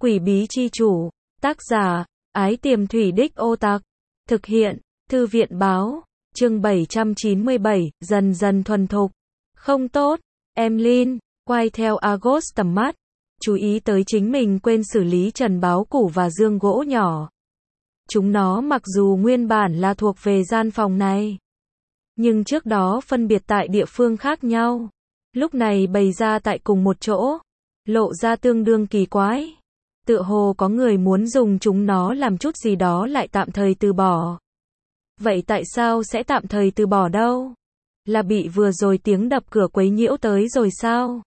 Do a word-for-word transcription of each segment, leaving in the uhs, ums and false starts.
Quỷ bí chi chủ, tác giả, Ái Tiềm Thủy Đích Ô Tặc, thực hiện, Thư viện báo, chương bảy trăm chín mươi bảy, dần dần thuần thục. Không tốt, Emlyn, quay theo Argos tầm mắt, chú ý tới chính mình quên xử lý trần báo củ và dương gỗ nhỏ. Chúng nó mặc dù nguyên bản là thuộc về gian phòng này, nhưng trước đó phân biệt tại địa phương khác nhau. Lúc này bày ra tại cùng một chỗ, lộ ra tương đương kỳ quái. Tựa hồ có người muốn dùng chúng nó làm chút gì đó lại tạm thời từ bỏ. Vậy tại sao sẽ tạm thời từ bỏ đâu? Là bị vừa rồi tiếng đập cửa quấy nhiễu tới rồi sao?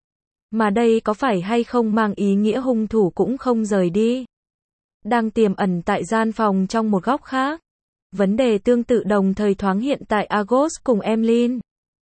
Mà đây có phải hay không mang ý nghĩa hung thủ cũng không rời đi? Đang tiềm ẩn tại gian phòng trong một góc khác. Vấn đề tương tự đồng thời thoáng hiện tại Argos cùng Emlyn.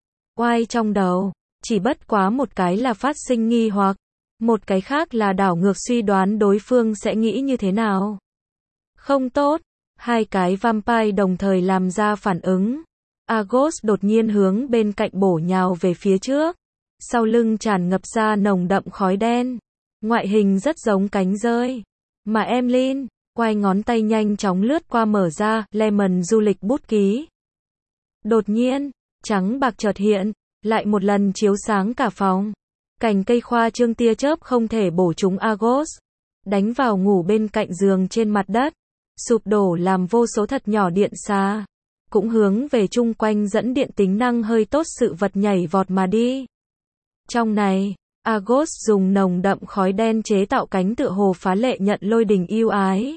Oai trong đầu, chỉ bất quá một cái là phát sinh nghi hoặc, một cái khác là đảo ngược suy đoán đối phương sẽ nghĩ như thế nào. Không tốt, hai cái vampire đồng thời làm ra phản ứng. Argos đột nhiên hướng bên cạnh bổ nhào về phía trước, sau lưng tràn ngập ra nồng đậm khói đen, ngoại hình rất giống cánh dơi. Mà Emlyn, quay ngón tay nhanh chóng lướt qua mở ra, Lemon du lịch bút ký. Đột nhiên, trắng bạc chợt hiện, lại một lần chiếu sáng cả phòng. Cành cây khoa trương tia chớp không thể bổ trúng Argos, đánh vào ngủ bên cạnh giường trên mặt đất, sụp đổ làm vô số thật nhỏ điện xà, cũng hướng về chung quanh dẫn điện tính năng hơi tốt sự vật nhảy vọt mà đi. Trong này, Argos dùng nồng đậm khói đen chế tạo cánh tựa hồ phá lệ nhận lôi đình yêu ái.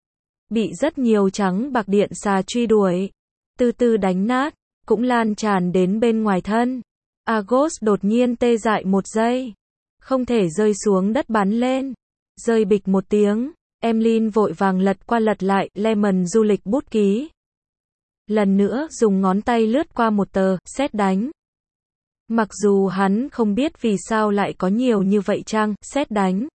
Bị rất nhiều trắng bạc điện xà truy đuổi, từ từ đánh nát, cũng lan tràn đến bên ngoài thân. Argos đột nhiên tê dại một giây, không thể rơi xuống đất bắn lên, rơi bịch một tiếng. Emlyn vội vàng lật qua lật lại Lemon du lịch bút ký. Lần nữa dùng ngón tay lướt qua một tờ, sét đánh. Mặc dù hắn không biết vì sao lại có nhiều như vậy trang, sét đánh.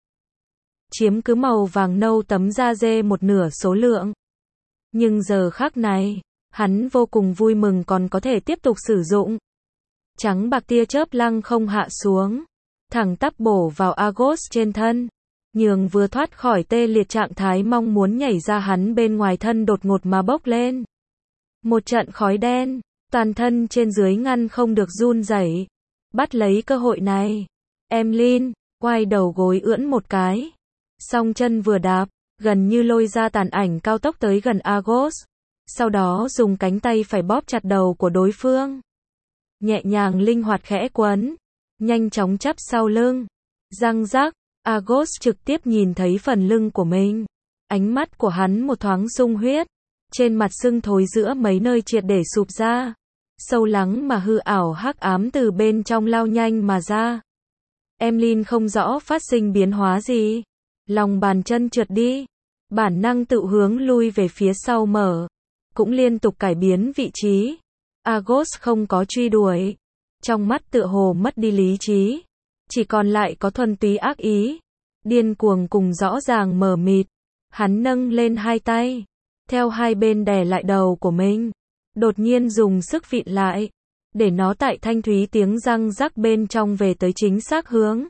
Chiếm cứ màu vàng nâu tấm da dê một nửa số lượng. Nhưng giờ khắc này, hắn vô cùng vui mừng còn có thể tiếp tục sử dụng. Trắng bạc tia chớp lăng không hạ xuống, thẳng tắp bổ vào Argos trên thân, nhường vừa thoát khỏi tê liệt trạng thái mong muốn nhảy ra hắn bên ngoài thân đột ngột mà bốc lên. Một trận khói đen, toàn thân trên dưới ngăn không được run rẩy. Bắt lấy cơ hội này, Emlyn, quay đầu gối ưỡn một cái, song chân vừa đạp, gần như lôi ra tàn ảnh cao tốc tới gần Argos, sau đó dùng cánh tay phải bóp chặt đầu của đối phương. Nhẹ nhàng linh hoạt khẽ quấn, nhanh chóng chắp sau lưng. Răng rắc, Argos trực tiếp nhìn thấy phần lưng của mình. Ánh mắt của hắn một thoáng sung huyết, trên mặt sưng thối giữa mấy nơi triệt để sụp ra. Sâu lắng mà hư ảo hắc ám từ bên trong lao nhanh mà ra. Emlyn không rõ phát sinh biến hóa gì. Lòng bàn chân trượt đi, bản năng tự hướng lui về phía sau mở, cũng liên tục cải biến vị trí. Argos không có truy đuổi, trong mắt tựa hồ mất đi lý trí, chỉ còn lại có thuần túy ác ý, điên cuồng cùng rõ ràng mờ mịt. Hắn nâng lên hai tay, theo hai bên đè lại đầu của mình, đột nhiên dùng sức vịn lại, để nó tại thanh thúy tiếng răng rắc bên trong về tới chính xác hướng.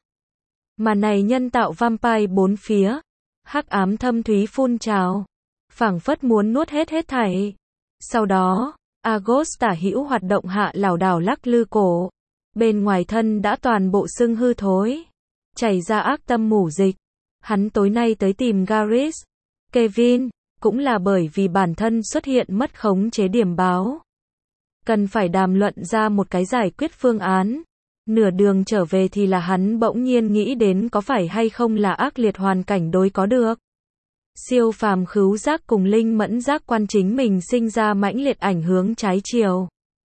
Mà này nhân tạo vampire bốn phía, hắc ám thâm thúy phun trào, phảng phất muốn nuốt hết hết thảy. Sau đó, Argos tả hữu hoạt động hạ lảo đảo lắc lư cổ, bên ngoài thân đã toàn bộ sưng hư thối, chảy ra ác tâm mủ dịch. Hắn tối nay tới tìm Garrett, Kevin, cũng là bởi vì bản thân xuất hiện mất khống chế điểm báo. Cần phải đàm luận ra một cái giải quyết phương án. Nửa đường trở về thì là hắn bỗng nhiên nghĩ đến có phải hay không là ác liệt hoàn cảnh đối có được. Siêu phàm khứu giác cùng linh mẫn giác quan chính mình sinh ra mãnh liệt ảnh hướng trái chiều,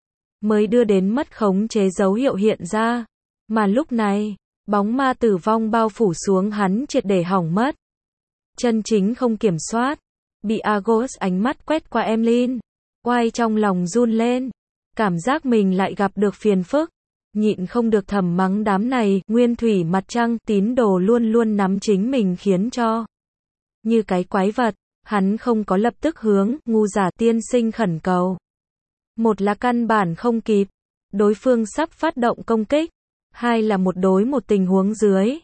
mới đưa đến mất khống chế dấu hiệu hiện ra. Mà lúc này, bóng ma tử vong bao phủ xuống hắn triệt để hỏng mất. Chân chính không kiểm soát, bị Argos ánh mắt quét qua Emlyn, quay trong lòng run lên, cảm giác mình lại gặp được phiền phức, nhịn không được thầm mắng đám này, nguyên thủy mặt trăng, tín đồ luôn luôn nắm chính mình khiến cho như cái quái vật. Hắn không có lập tức hướng ngu giả tiên sinh khẩn cầu. Một là căn bản không kịp, đối phương sắp phát động công kích. Hai là một đối một tình huống dưới,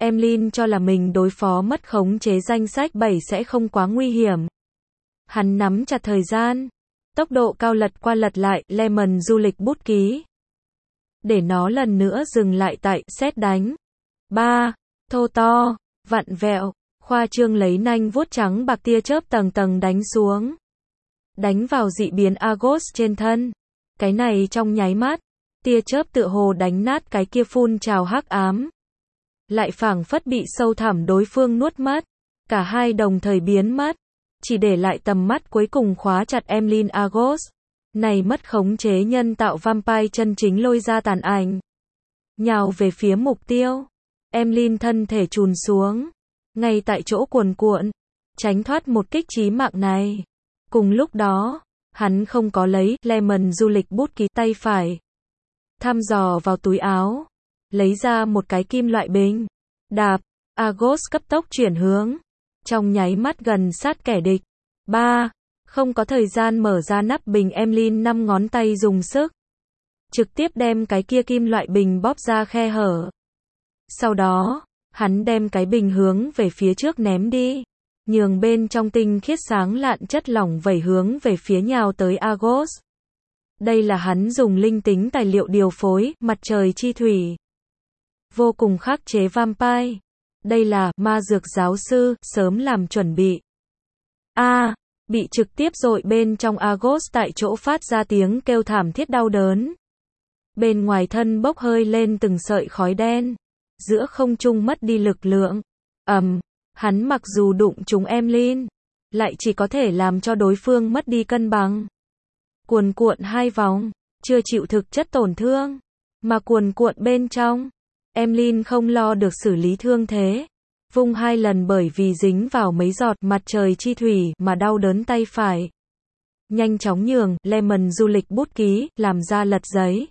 Emlyn cho là mình đối phó mất khống chế danh sách bảy sẽ không quá nguy hiểm. Hắn nắm chặt thời gian. Tốc độ cao lật qua lật lại, Lemon du lịch bút ký. Để nó lần nữa dừng lại tại, sét đánh. ba. Thô to, vặn vẹo, khoa trương lấy nanh vuốt trắng bạc tia chớp tầng tầng đánh xuống. Đánh vào dị biến Argos trên thân. Cái này trong nháy mắt, tia chớp tựa hồ đánh nát cái kia phun trào hắc ám. Lại phảng phất bị sâu thẳm đối phương nuốt mất. Cả hai đồng thời biến mất. Chỉ để lại tầm mắt cuối cùng khóa chặt Emlyn Argos. Này mất khống chế nhân tạo vampire chân chính lôi ra tàn ảnh. Nhào về phía mục tiêu. Emlyn thân thể chùn xuống. Ngay tại chỗ cuồn cuộn. Tránh thoát một kích chí mạng này. Cùng lúc đó, hắn không có lấy Lemon du lịch bút ký tay phải. Thăm dò vào túi áo. Lấy ra một cái kim loại bình. Đạp. Argos cấp tốc chuyển hướng. Trong nháy mắt gần sát kẻ địch. ba. Không có thời gian mở ra nắp bình, Emlyn năm ngón tay dùng sức. Trực tiếp đem cái kia kim loại bình bóp ra khe hở. Sau đó, hắn đem cái bình hướng về phía trước ném đi. Nhường bên trong tinh khiết sáng lạn chất lỏng vẩy hướng về phía nhào tới Argos. Đây là hắn dùng linh tính tài liệu điều phối, mặt trời chi thủy. Vô cùng khắc chế vampire. Đây là ma dược giáo sư, sớm làm chuẩn bị. A, à, bị trực tiếp dội bên trong Argos tại chỗ phát ra tiếng kêu thảm thiết đau đớn. Bên ngoài thân bốc hơi lên từng sợi khói đen. Giữa không trung mất đi lực lượng. Ầm, um, hắn mặc dù đụng trúng Emlyn, lại chỉ có thể làm cho đối phương mất đi cân bằng. Cuồn cuộn hai vòng, chưa chịu thực chất tổn thương, mà cuồn cuộn bên trong. Emlyn không lo được xử lý thương thế. Vung hai lần bởi vì dính vào mấy giọt mặt trời chi thủy mà đau đớn tay phải. Nhanh chóng nhường Lemon du lịch bút ký, làm ra lật giấy.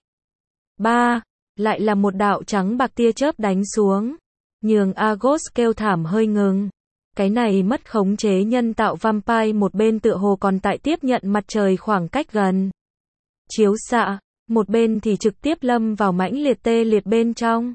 ba. Lại là một đạo trắng bạc tia chớp đánh xuống. Nhường Argos kêu thảm hơi ngừng. Cái này mất khống chế nhân tạo vampire một bên tựa hồ còn tại tiếp nhận mặt trời khoảng cách gần. Chiếu xạ, một bên thì trực tiếp lâm vào mãnh liệt tê liệt bên trong.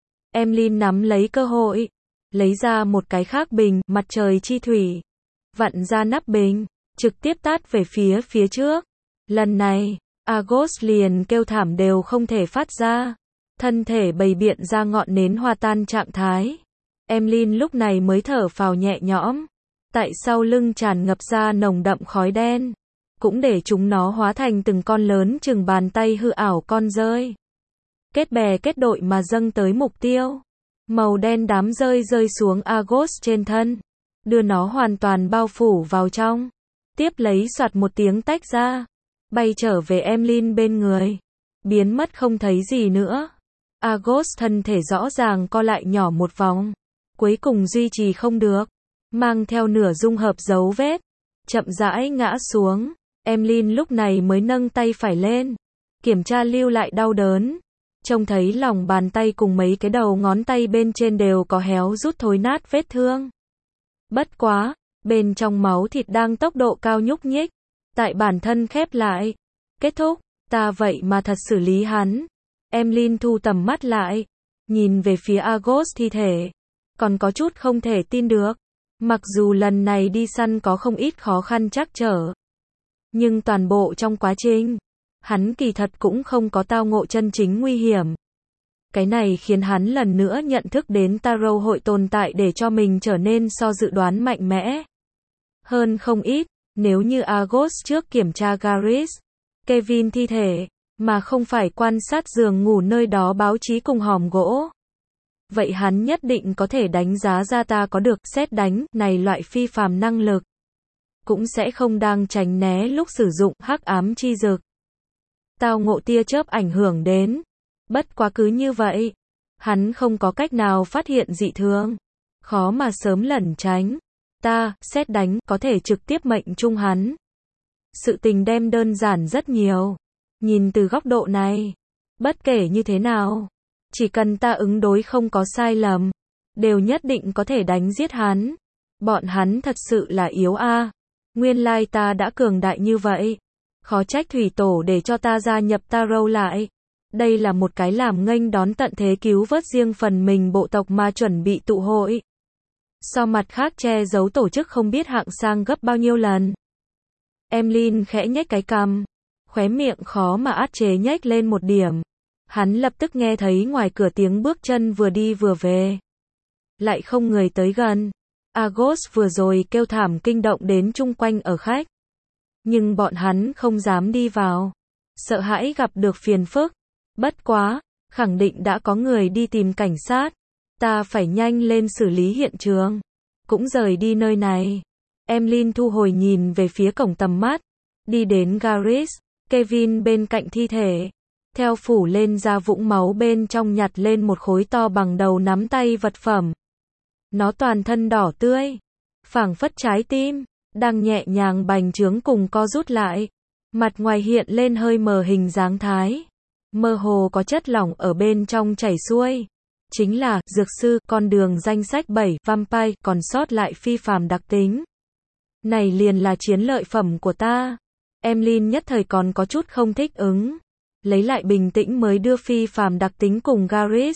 Emlyn nắm lấy cơ hội. Lấy ra một cái khác bình, mặt trời chi thủy. Vặn ra nắp bình, trực tiếp tát về phía phía trước. Lần này, Argos liền kêu thảm đều không thể phát ra. Thân thể bầy biện ra ngọn nến hòa tan trạng thái. Emlyn lúc này mới thở phào nhẹ nhõm. Tại sau lưng tràn ngập ra nồng đậm khói đen. Cũng để chúng nó hóa thành từng con lớn chừng bàn tay hư ảo con rơi. Kết bè kết đội mà dâng tới mục tiêu. Màu đen đám rơi rơi xuống Argos trên thân. Đưa nó hoàn toàn bao phủ vào trong. Tiếp lấy soạt một tiếng tách ra. Bay trở về Emlyn bên người. Biến mất không thấy gì nữa. Argos thân thể rõ ràng co lại nhỏ một vòng. Cuối cùng duy trì không được. Mang theo nửa dung hợp dấu vết. Chậm rãi ngã xuống. Emlyn lúc này mới nâng tay phải lên. Kiểm tra lưu lại đau đớn. Trông thấy lòng bàn tay cùng mấy cái đầu ngón tay bên trên đều có héo rút thối nát vết thương. Bất quá, bên trong máu thịt đang tốc độ cao nhúc nhích. Tại bản thân khép lại. Kết thúc, ta vậy mà thật xử lý hắn. Emlyn thu tầm mắt lại. Nhìn về phía Argos thi thể. Còn có chút không thể tin được. Mặc dù lần này đi săn có không ít khó khăn trắc trở. Nhưng toàn bộ trong quá trình, hắn kỳ thật cũng không có tao ngộ chân chính nguy hiểm. Cái này khiến hắn lần nữa nhận thức đến Tarot hội tồn tại để cho mình trở nên so dự đoán mạnh mẽ. Hơn không ít, nếu như Argos trước kiểm tra Gareth, Kevin thi thể, mà không phải quan sát giường ngủ nơi đó báo chí cùng hòm gỗ. Vậy hắn nhất định có thể đánh giá ra ta có được sét đánh này loại phi phàm năng lực. Cũng sẽ không đang tránh né lúc sử dụng hắc ám chi dược. Tao ngộ tia chớp ảnh hưởng đến. Bất quá cứ như vậy. Hắn không có cách nào phát hiện dị thường. Khó mà sớm lẩn tránh. Ta, sét đánh, có thể trực tiếp mệnh trung hắn. Sự tình đem đơn giản rất nhiều. Nhìn từ góc độ này. Bất kể như thế nào. Chỉ cần ta ứng đối không có sai lầm. Đều nhất định có thể đánh giết hắn. Bọn hắn thật sự là yếu a. À. Nguyên lai ta đã cường đại như vậy. Khó trách thủy tổ để cho ta gia nhập Tarot lại. Đây là một cái làm nghênh đón tận thế cứu vớt riêng phần mình bộ tộc mà chuẩn bị tụ hội. So mặt khác che giấu tổ chức không biết hạng sang gấp bao nhiêu lần. Emlyn khẽ nhếch cái cằm, khóe miệng khó mà át chế nhếch lên một điểm. Hắn lập tức nghe thấy ngoài cửa tiếng bước chân vừa đi vừa về. Lại không người tới gần. Argos vừa rồi kêu thảm kinh động đến chung quanh ở khách. Nhưng bọn hắn không dám đi vào. Sợ hãi gặp được phiền phức. Bất quá, khẳng định đã có người đi tìm cảnh sát. Ta phải nhanh lên xử lý hiện trường. Cũng rời đi nơi này. Emlyn thu hồi nhìn về phía cổng tầm mắt. Đi đến Garrett, Kevin bên cạnh thi thể. Theo phủ lên ra vũng máu bên trong nhặt lên một khối to bằng đầu nắm tay vật phẩm. Nó toàn thân đỏ tươi. Phảng phất trái tim. Đang nhẹ nhàng bành trướng cùng co rút lại. Mặt ngoài hiện lên hơi mờ hình dáng thái. Mơ hồ có chất lỏng ở bên trong chảy xuôi. Chính là, dược sư, con đường danh sách bảy, vampire, còn sót lại phi phàm đặc tính. Này liền là chiến lợi phẩm của ta. Emlyn nhất thời còn có chút không thích ứng. Lấy lại bình tĩnh mới đưa phi phàm đặc tính cùng Garrett.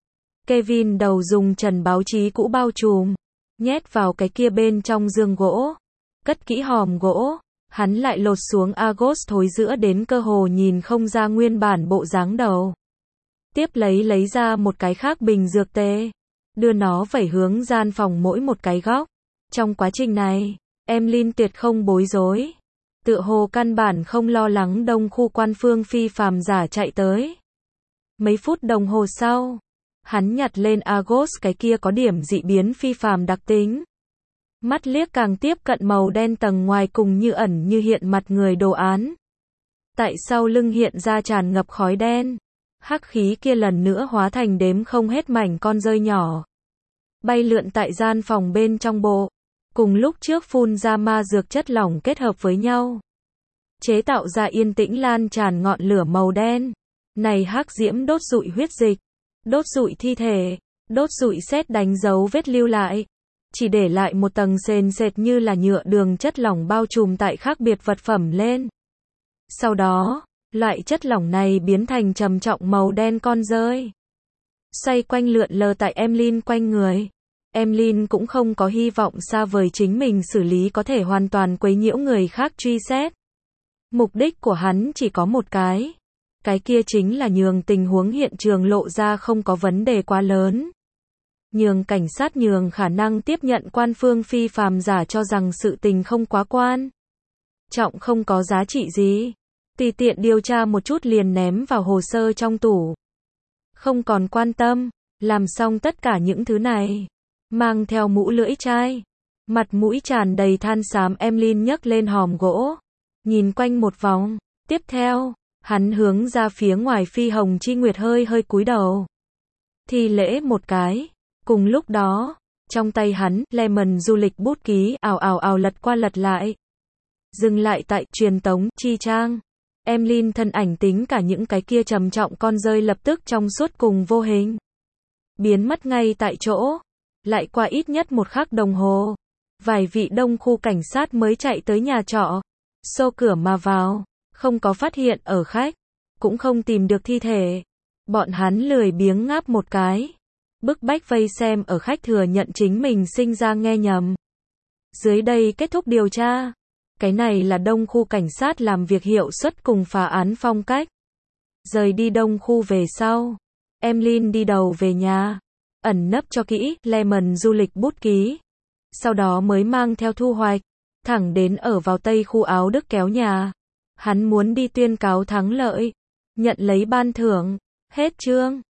Kevin đầu dùng trần báo chí cũ bao trùm. Nhét vào cái kia bên trong giường gỗ. Cất kỹ hòm gỗ. Hắn lại lột xuống Argos thối giữa đến cơ hồ nhìn không ra nguyên bản bộ dáng đầu. Tiếp lấy lấy ra một cái khác bình dược tê. Đưa nó vẩy hướng gian phòng mỗi một cái góc. Trong quá trình này, Emlyn tuyệt không bối rối. Tựa hồ căn bản không lo lắng đông khu quan phương phi phàm giả chạy tới. Mấy phút đồng hồ sau, hắn nhặt lên Argos cái kia có điểm dị biến phi phàm đặc tính. Mắt liếc càng tiếp cận màu đen tầng ngoài cùng như ẩn như hiện mặt người đồ án. Tại sau lưng hiện ra tràn ngập khói đen. Hắc khí kia lần nữa hóa thành đếm không hết mảnh con rơi nhỏ. Bay lượn tại gian phòng bên trong bộ. Cùng lúc trước phun ra ma dược chất lỏng kết hợp với nhau. Chế tạo ra yên tĩnh lan tràn ngọn lửa màu đen. Này hắc diễm đốt rụi huyết dịch. Đốt rụi thi thể. Đốt rụi sét đánh dấu vết lưu lại. Chỉ để lại một tầng sền sệt như là nhựa đường chất lỏng bao trùm tại khác biệt vật phẩm lên. Sau đó, loại chất lỏng này biến thành trầm trọng màu đen con rơi. Xoay quanh lượn lờ tại Emlyn quanh người. Emlyn cũng không có hy vọng xa vời chính mình xử lý có thể hoàn toàn quấy nhiễu người khác truy xét. Mục đích của hắn chỉ có một cái. Cái kia chính là nhường tình huống hiện trường lộ ra không có vấn đề quá lớn. Nhường cảnh sát nhường khả năng tiếp nhận quan phương phi phàm giả cho rằng sự tình không quá quan trọng không có giá trị gì. Tùy tiện điều tra một chút liền ném vào hồ sơ trong tủ. Không còn quan tâm. Làm xong tất cả những thứ này. Mang theo mũ lưỡi chai. Mặt mũi tràn đầy than xám Emlyn nhấc lên hòm gỗ. Nhìn quanh một vòng. Tiếp theo, hắn hướng ra phía ngoài phi hồng chi nguyệt hơi hơi cúi đầu. Thi lễ một cái. Cùng lúc đó, trong tay hắn, Lemon du lịch bút ký, ào ào ào lật qua lật lại. Dừng lại tại, truyền tống, chi trang. Emlyn thân ảnh tính cả những cái kia trầm trọng con rơi lập tức trong suốt cùng vô hình. Biến mất ngay tại chỗ. Lại qua ít nhất một khắc đồng hồ. Vài vị đông khu cảnh sát mới chạy tới nhà trọ. Xô cửa mà vào. Không có phát hiện ở khách. Cũng không tìm được thi thể. Bọn hắn lười biếng ngáp một cái. Bức bách vây xem ở khách thừa nhận chính mình sinh ra nghe nhầm. Dưới đây kết thúc điều tra. Cái này là đông khu cảnh sát làm việc hiệu suất cùng phá án phong cách. Rời đi đông khu về sau. Emlyn đi đầu về nhà. Ẩn nấp cho kỹ, Lemon du lịch bút ký. Sau đó mới mang theo thu hoạch. Thẳng đến ở vào tây khu áo Đức kéo nhà. Hắn muốn đi tuyên cáo thắng lợi. Nhận lấy ban thưởng. Hết chương.